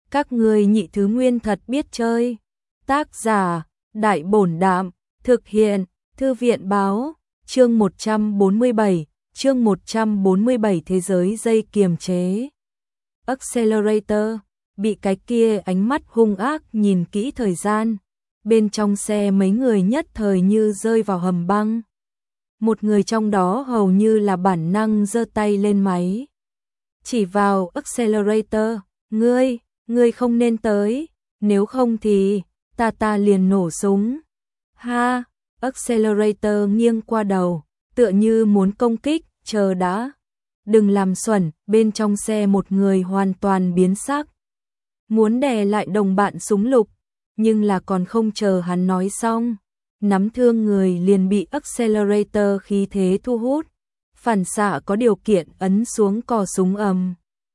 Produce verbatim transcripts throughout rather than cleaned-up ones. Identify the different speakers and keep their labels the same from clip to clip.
Speaker 1: Các ngươi nhị thứ nguyên thật biết chơi. Tác giả, Đại Bổn Đạm, thực hiện, Thư viện Báo, chương một trăm bốn mươi bảy, chương một trăm bốn mươi bảy thế giới dây kiềm chế. Accelerator, bị cái kia ánh mắt hung ác nhìn kỹ thời gian. Bên trong xe mấy người nhất thời như rơi vào hầm băng. Một người trong đó hầu như là bản năng giơ tay lên máy. Chỉ vào Accelerator, ngươi, ngươi không nên tới, nếu không thì, ta ta liền nổ súng. Ha, Accelerator nghiêng qua đầu, tựa như muốn công kích, chờ đã. Đừng làm xuẩn, bên trong xe một người hoàn toàn biến sắc. Muốn đè lại đồng bạn súng lục, nhưng là còn không chờ hắn nói xong. Nắm thương người liền bị Accelerator khí thế thu hút. Phản xạ có điều kiện ấn xuống cò súng ầm.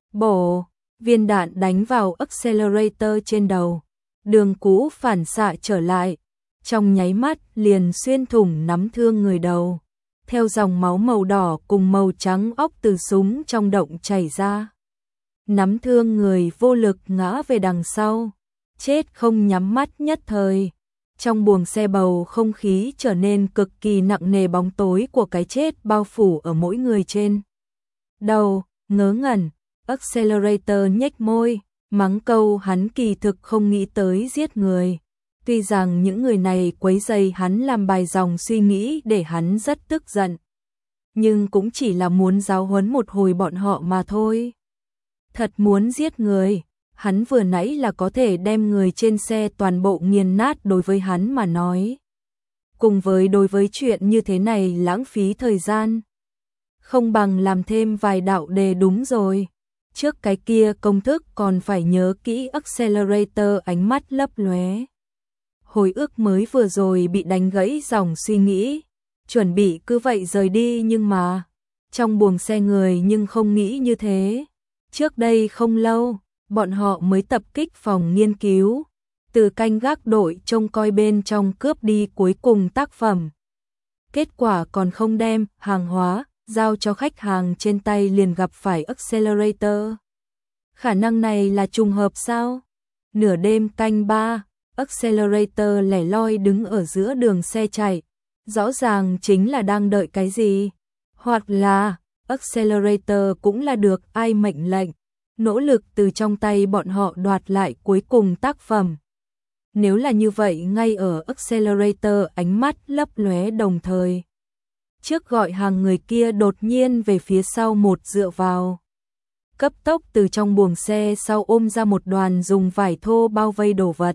Speaker 1: Bổ, viên đạn đánh vào Accelerator trên đầu. Đường cũ phản xạ trở lại. Trong nháy mắt liền xuyên thủng nắm thương người đầu. Theo dòng máu màu đỏ cùng màu trắng óc từ súng trong động chảy ra. Nắm thương người vô lực ngã về đằng sau. Chết không nhắm mắt nhất thời. Trong buồng xe bầu không khí trở nên cực kỳ nặng nề, bóng tối của cái chết bao phủ ở mỗi người trên đầu. Ngớ ngẩn, Accelerator nhếch môi, mắng câu hắn kỳ thực không nghĩ tới giết người. Tuy rằng những người này quấy rầy hắn làm bài dòng suy nghĩ để hắn rất tức giận. Nhưng cũng chỉ là muốn giáo huấn một hồi bọn họ mà thôi. Thật muốn giết người, hắn vừa nãy là có thể đem người trên xe toàn bộ nghiền nát, đối với hắn mà nói. Cùng với đối với chuyện như thế này lãng phí thời gian. Không bằng làm thêm vài đạo đề đúng rồi. Trước cái kia công thức còn phải nhớ kỹ. Accelerator ánh mắt lấp lóe. Hồi ức mới vừa rồi bị đánh gãy dòng suy nghĩ. Chuẩn bị cứ vậy rời đi, nhưng mà trong buồng xe người nhưng không nghĩ như thế. Trước đây không lâu, bọn họ mới tập kích phòng nghiên cứu, từ canh gác đội trông coi bên trong cướp đi cuối cùng tác phẩm. Kết quả còn không đem hàng hóa giao cho khách hàng trên tay liền gặp phải Accelerator. Khả năng này là trùng hợp sao? Nửa đêm canh ba, Accelerator lẻ loi đứng ở giữa đường xe chạy, rõ ràng chính là đang đợi cái gì. Hoặc là Accelerator cũng là được ai mệnh lệnh, nỗ lực từ trong tay bọn họ đoạt lại cuối cùng tác phẩm. Nếu là như vậy, ngay ở Accelerator ánh mắt lấp lóe đồng thời, trước gọi hàng người kia đột nhiên về phía sau một dựa vào. Cấp tốc từ trong buồng xe sau ôm ra một đoàn dùng vải thô bao vây đồ vật.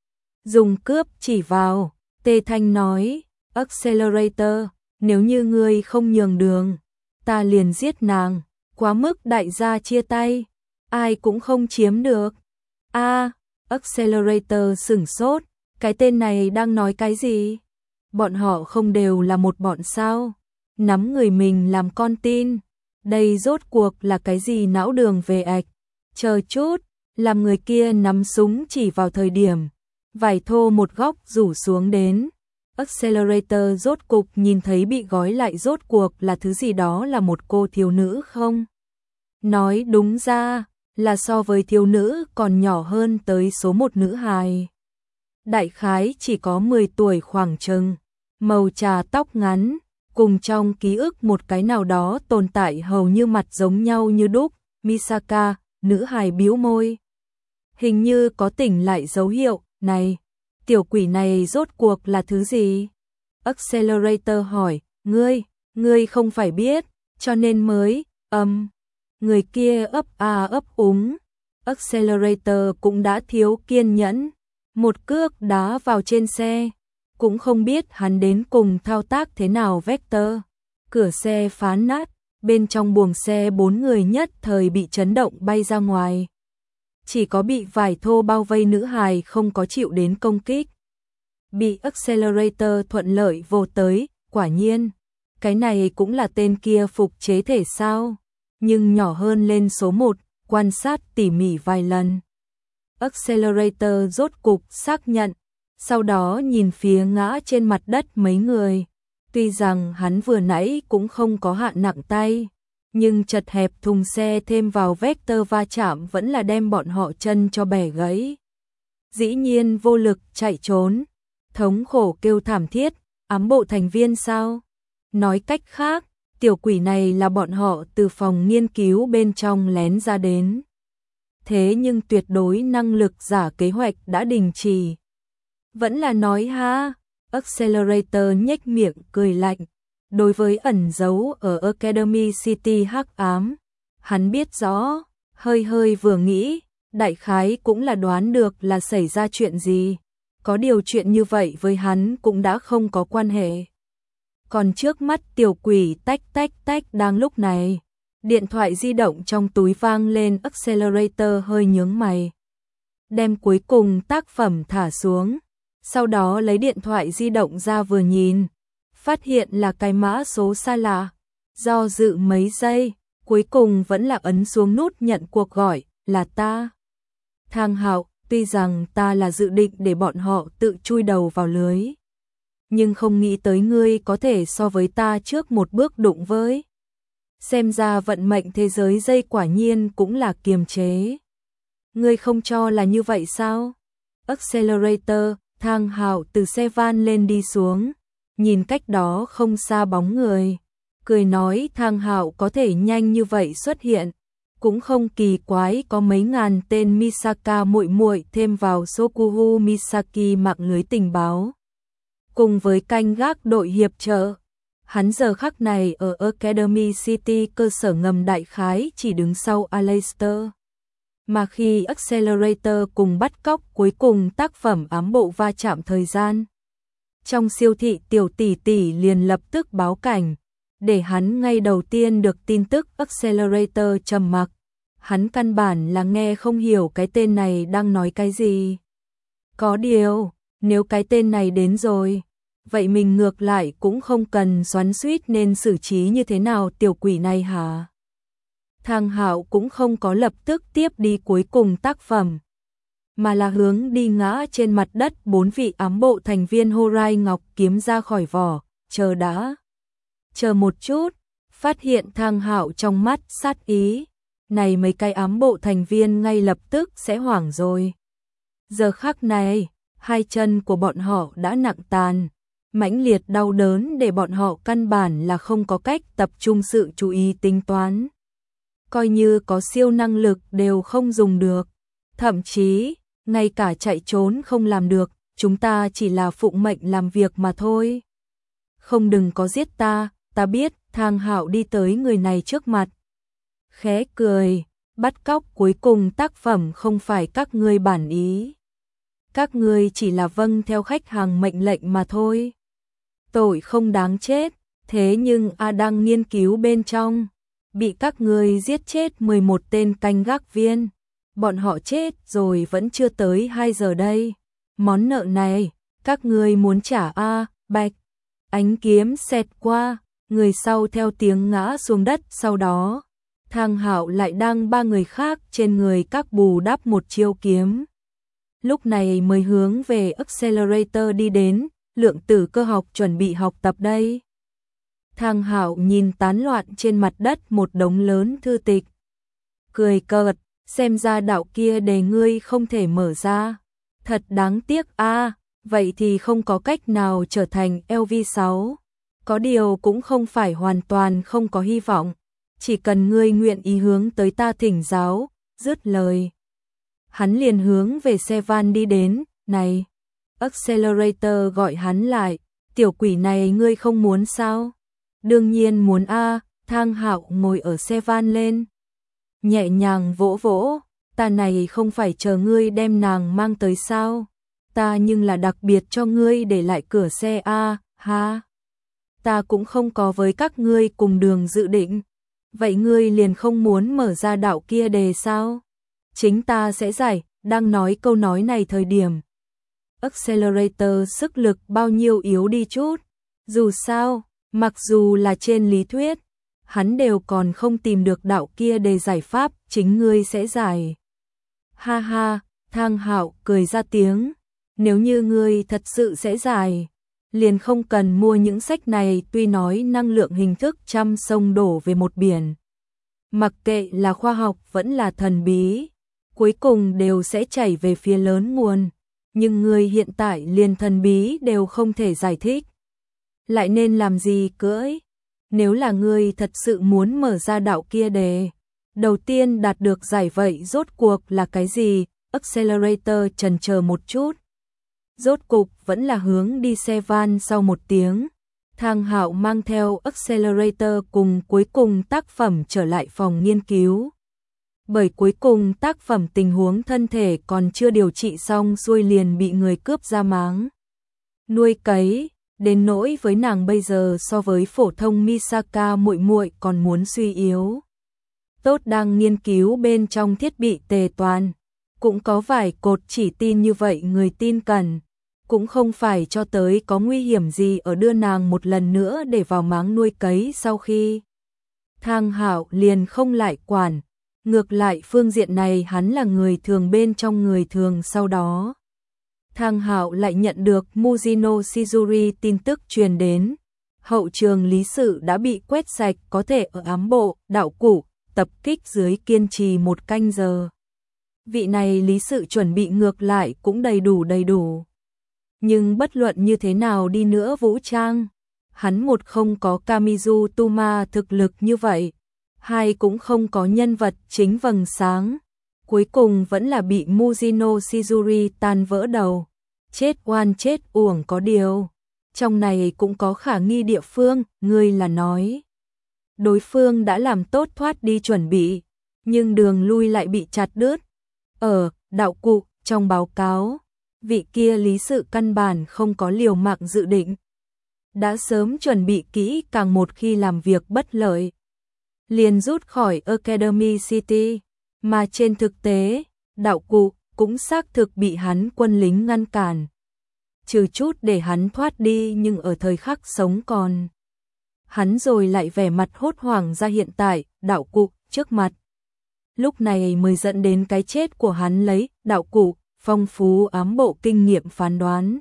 Speaker 1: Dùng cướp chỉ vào, Tê Thanh nói, Accelerator, nếu như ngươi không nhường đường, ta liền giết nàng, quá mức đại gia chia tay, ai cũng không chiếm được. A, à, Accelerator sửng sốt, cái tên này đang nói cái gì? Bọn họ không đều là một bọn sao? Nắm người mình làm con tin, đây rốt cuộc là cái gì não đường về ạch? Chờ chút, làm người kia nắm súng chỉ vào thời điểm, vải thô một góc rủ xuống đến. Accelerator rốt cục nhìn thấy bị gói lại rốt cuộc là thứ gì, đó là một cô thiếu nữ không? Nói đúng ra là so với thiếu nữ còn nhỏ hơn tới số một nữ hài. Đại khái chỉ có mười tuổi khoảng chừng, màu trà tóc ngắn, cùng trong ký ức một cái nào đó tồn tại hầu như mặt giống nhau như đúc. Misaka, nữ hài bĩu môi. Hình như có tỉnh lại dấu hiệu, này, tiểu quỷ này rốt cuộc là thứ gì? Accelerator hỏi, ngươi, ngươi không phải biết, cho nên mới, âm. Um, người kia ấp a ấp úng. Accelerator cũng đã thiếu kiên nhẫn, một cước đá vào trên xe, cũng không biết hắn đến cùng thao tác thế nào. Vector, cửa xe phá nát, bên trong buồng xe bốn người nhất thời bị chấn động bay ra ngoài. Chỉ có bị vải thô bao vây nữ hài không có chịu đến công kích. Bị Accelerator thuận lợi vô tới, quả nhiên, cái này cũng là tên kia phục chế thể sao, nhưng nhỏ hơn lên số một, quan sát tỉ mỉ vài lần. Accelerator rốt cục xác nhận, sau đó nhìn phía ngã trên mặt đất mấy người. Tuy rằng hắn vừa nãy cũng không có hạ nặng tay, Nhưng chật hẹp thùng xe thêm vào vector va chạm vẫn là đem bọn họ chân cho bẻ gãy. Dĩ nhiên vô lực chạy trốn, thống khổ kêu thảm thiết, ám bộ thành viên sao? Nói cách khác, tiểu quỷ này là bọn họ từ phòng nghiên cứu bên trong lén ra đến. Thế nhưng tuyệt đối năng lực giả kế hoạch đã đình chỉ. Vẫn là nói ha, Accelerator nhếch miệng cười lạnh. Đối với ẩn giấu ở Academy City hắc ám, hắn biết rõ, hơi hơi vừa nghĩ, đại khái cũng là đoán được là xảy ra chuyện gì. Có điều chuyện như vậy với hắn cũng đã không có quan hệ. Còn trước mắt tiểu quỷ tách tách tách đang lúc này, điện thoại di động trong túi vang lên. Accelerator hơi nhướng mày, đem cuối cùng tác phẩm thả xuống, sau đó lấy điện thoại di động ra vừa nhìn, phát hiện là cái mã số xa lạ. Do dự mấy giây, cuối cùng vẫn là ấn xuống nút nhận cuộc gọi. Là ta, Thang Hạo. Tuy rằng ta là dự định để bọn họ tự chui đầu vào lưới, nhưng không nghĩ tới ngươi có thể so với ta trước một bước đụng với. Xem ra vận mệnh thế giới dây quả nhiên cũng là kiềm chế. Ngươi không cho là như vậy sao? Accelerator. Thang Hạo từ xe van lên đi xuống, nhìn cách đó không xa bóng người, cười nói Thang Hạo có thể nhanh như vậy xuất hiện, cũng không kỳ quái, có mấy ngàn tên Misaka muội muội thêm vào Sokuhu Misaki mạng lưới tình báo, cùng với canh gác đội hiệp trợ. Hắn giờ khắc này ở Academy City cơ sở ngầm đại khái chỉ đứng sau Aleister. Mà khi Accelerator cùng bắt cóc cuối cùng tác phẩm ám bộ va chạm thời gian, trong siêu thị tiểu tỷ tỷ liền lập tức báo cảnh, để hắn ngay đầu tiên được tin tức. Accelerator trầm mặc, hắn căn bản là nghe không hiểu cái tên này đang nói cái gì. Có điều, nếu cái tên này đến rồi, vậy mình ngược lại cũng không cần xoắn xuýt nên xử trí như thế nào tiểu quỷ này hả? Thang Hạo cũng không có lập tức tiếp đi cuối cùng tác phẩm, mà là hướng đi ngã trên mặt đất bốn vị ám bộ thành viên Horai Ngọc kiếm ra khỏi vỏ. Chờ đã, chờ một chút. Phát hiện Thang Hạo trong mắt sát ý, này mấy cái ám bộ thành viên ngay lập tức sẽ hoảng rồi. Giờ khắc này, hai chân của bọn họ đã nặng tàn, mãnh liệt đau đớn để bọn họ căn bản là không có cách tập trung sự chú ý tính toán. Coi như có siêu năng lực đều không dùng được, thậm chí ngay cả chạy trốn không làm được, chúng ta chỉ là phụng mệnh làm việc mà thôi. Không, đừng có giết ta, ta biết. Thang Hạo đi tới người này trước mặt, khẽ cười, bắt cóc cuối cùng tác phẩm không phải các ngươi bản ý. Các ngươi chỉ là vâng theo khách hàng mệnh lệnh mà thôi. Tội không đáng chết, thế nhưng A đang nghiên cứu bên trong, bị các ngươi giết chết mười một tên canh gác viên. Bọn họ chết rồi vẫn chưa tới hai giờ đây. Món nợ này, các ngươi muốn trả a? Bạch. Ánh kiếm xẹt qua, người sau theo tiếng ngã xuống đất, sau đó Thang Hạo lại đang ba người khác trên người các bù đắp một chiêu kiếm. Lúc này mới hướng về Accelerator đi đến. Lượng tử cơ học chuẩn bị học tập đây. Thang Hạo nhìn tán loạn trên mặt đất một đống lớn thư tịch, cười cợt, xem ra đạo kia đề ngươi không thể mở ra. Thật đáng tiếc a, à, vậy thì không có cách nào trở thành L V sáu. Có điều cũng không phải hoàn toàn không có hy vọng, chỉ cần ngươi nguyện ý hướng tới ta thỉnh giáo. Dứt lời, hắn liền hướng về xe van đi đến. Này, Accelerator gọi hắn lại, tiểu quỷ này ngươi không muốn sao? Đương nhiên muốn a. À. Thang Hạo ngồi ở xe van lên, nhẹ nhàng vỗ vỗ, ta này không phải chờ ngươi đem nàng mang tới sao? Ta nhưng là đặc biệt cho ngươi để lại cửa xe a. À. Ha, ta cũng không có với các ngươi cùng đường dự định. Vậy ngươi liền không muốn mở ra đạo kia đề sao? Chính ta sẽ giải. Đang nói câu nói này thời điểm, Accelerator sức lực bao nhiêu yếu đi chút. Dù sao, mặc dù là trên lý thuyết, hắn đều còn không tìm được đạo kia đề giải pháp, chính ngươi sẽ giải. Ha ha, Thang Hạo cười ra tiếng, nếu như ngươi thật sự sẽ giải, liền không cần mua những sách này. Tuy nói năng lượng hình thức trăm sông đổ về một biển, mặc kệ là khoa học vẫn là thần bí, cuối cùng đều sẽ chảy về phía lớn nguồn, nhưng người hiện tại liền thần bí đều không thể giải thích. Lại nên làm gì cưỡi? Nếu là người thật sự muốn mở ra đạo kia đề, đầu tiên đạt được giải vậy rốt cuộc là cái gì? Accelerator chần chờ một chút. Rốt cục vẫn là hướng đi xe van sau một tiếng. Thang Hạo mang theo Accelerator cùng cuối cùng tác phẩm trở lại phòng nghiên cứu. Bởi cuối cùng tác phẩm tình huống thân thể còn chưa điều trị xong xuôi liền bị người cướp ra máng nuôi cấy, đến nỗi với nàng bây giờ so với phổ thông Misaka muội muội còn muốn suy yếu. Tốt đang nghiên cứu bên trong thiết bị tề toàn, cũng có vài cột chỉ tin như vậy người tin cần, cũng không phải cho tới có nguy hiểm gì ở đưa nàng một lần nữa để vào máng nuôi cấy sau khi. Thang Hạo liền không lại quản, ngược lại phương diện này hắn là người thường bên trong người thường sau đó. Thang Hạo lại nhận được Mujino Shizuri tin tức truyền đến, hậu trường lý sự đã bị quét sạch có thể ở ám bộ, đạo cụ, tập kích dưới kiên trì một canh giờ. Vị này lý sự chuẩn bị ngược lại cũng đầy đủ đầy đủ. Nhưng bất luận như thế nào đi nữa vũ trang, hắn một không có Kamizu Tuma thực lực như vậy, hai cũng không có nhân vật chính vầng sáng, cuối cùng vẫn là bị Mujino Shizuri tan vỡ đầu. Chết oan chết uổng có điều, trong này cũng có khả nghi địa phương, ngươi là nói. Đối phương đã làm tốt thoát đi chuẩn bị, nhưng đường lui lại bị chặt đứt. Ở đạo cụ, trong báo cáo, vị kia lý sự căn bản không có liều mạng dự định. Đã sớm chuẩn bị kỹ càng một khi làm việc bất lợi. Liền rút khỏi Academy City, mà trên thực tế, đạo cụ cũng xác thực bị hắn quân lính ngăn cản. Trừ chút để hắn thoát đi nhưng ở thời khắc sống còn. Hắn rồi lại vẻ mặt hốt hoảng ra hiện tại, đạo cụ, trước mặt. Lúc này mới dẫn đến cái chết của hắn lấy, đạo cụ, phong phú ám bộ kinh nghiệm phán đoán.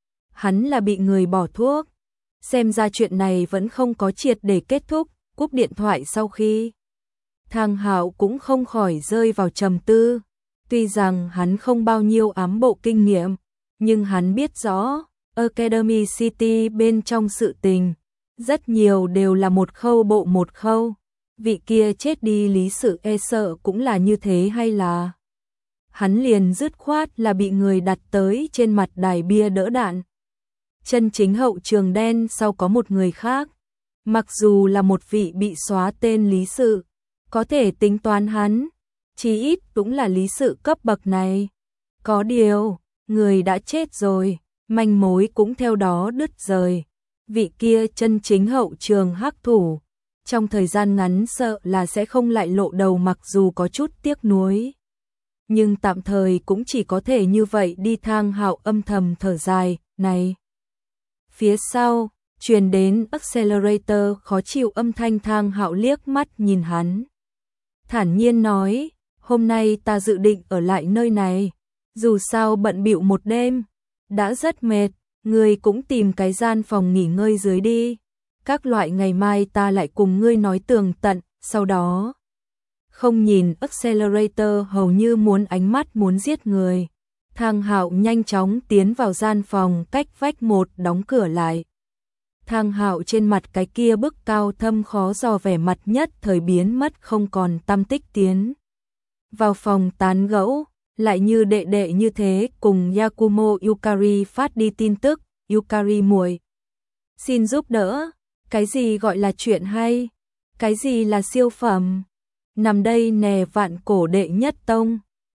Speaker 1: Hắn là bị người bỏ thuốc. Xem ra chuyện này vẫn không có triệt để kết thúc, cúp điện thoại sau khi. Thang Hạo cũng không khỏi rơi vào trầm tư. Tuy rằng hắn không bao nhiêu ám bộ kinh nghiệm, nhưng hắn biết rõ, Academy City bên trong sự tình, rất nhiều đều là một khâu bộ một khâu. Vị kia chết đi lý sự e sợ cũng là như thế hay là. Hắn liền dứt khoát là bị người đặt tới trên mặt đài bia đỡ đạn. Chân chính hậu trường đen sau có một người khác, mặc dù là một vị bị xóa tên lý sự, có thể tính toán hắn, chí ít cũng là lý sự cấp bậc này. Có điều, người đã chết rồi, manh mối cũng theo đó đứt rời. Vị kia chân chính hậu trường hắc thủ, trong thời gian ngắn sợ là sẽ không lại lộ đầu mặc dù có chút tiếc nuối. Nhưng tạm thời cũng chỉ có thể như vậy đi. Thang Hạo âm thầm thở dài, này. Phía sau, truyền đến Accelerator khó chịu âm thanh. Thang Hạo liếc mắt nhìn hắn. Thản nhiên nói, hôm nay ta dự định ở lại nơi này, dù sao bận bịu một đêm, đã rất mệt, ngươi cũng tìm cái gian phòng nghỉ ngơi dưới đi. Các loại ngày mai ta lại cùng ngươi nói tường tận, sau đó. Không nhìn Accelerator hầu như muốn ánh mắt muốn giết người. Thang Hạo nhanh chóng tiến vào gian phòng cách vách một đóng cửa lại. Thang Hạo trên mặt cái kia bức cao thâm khó dò vẻ mặt nhất thời biến mất không còn tăm tích tiến. Vào phòng tán gẫu, lại như đệ đệ như thế cùng Yakumo Yukari phát đi tin tức, Yukari muội, xin giúp đỡ, cái gì gọi là chuyện hay, cái gì là siêu phẩm, nằm đây nè vạn cổ đệ nhất tông.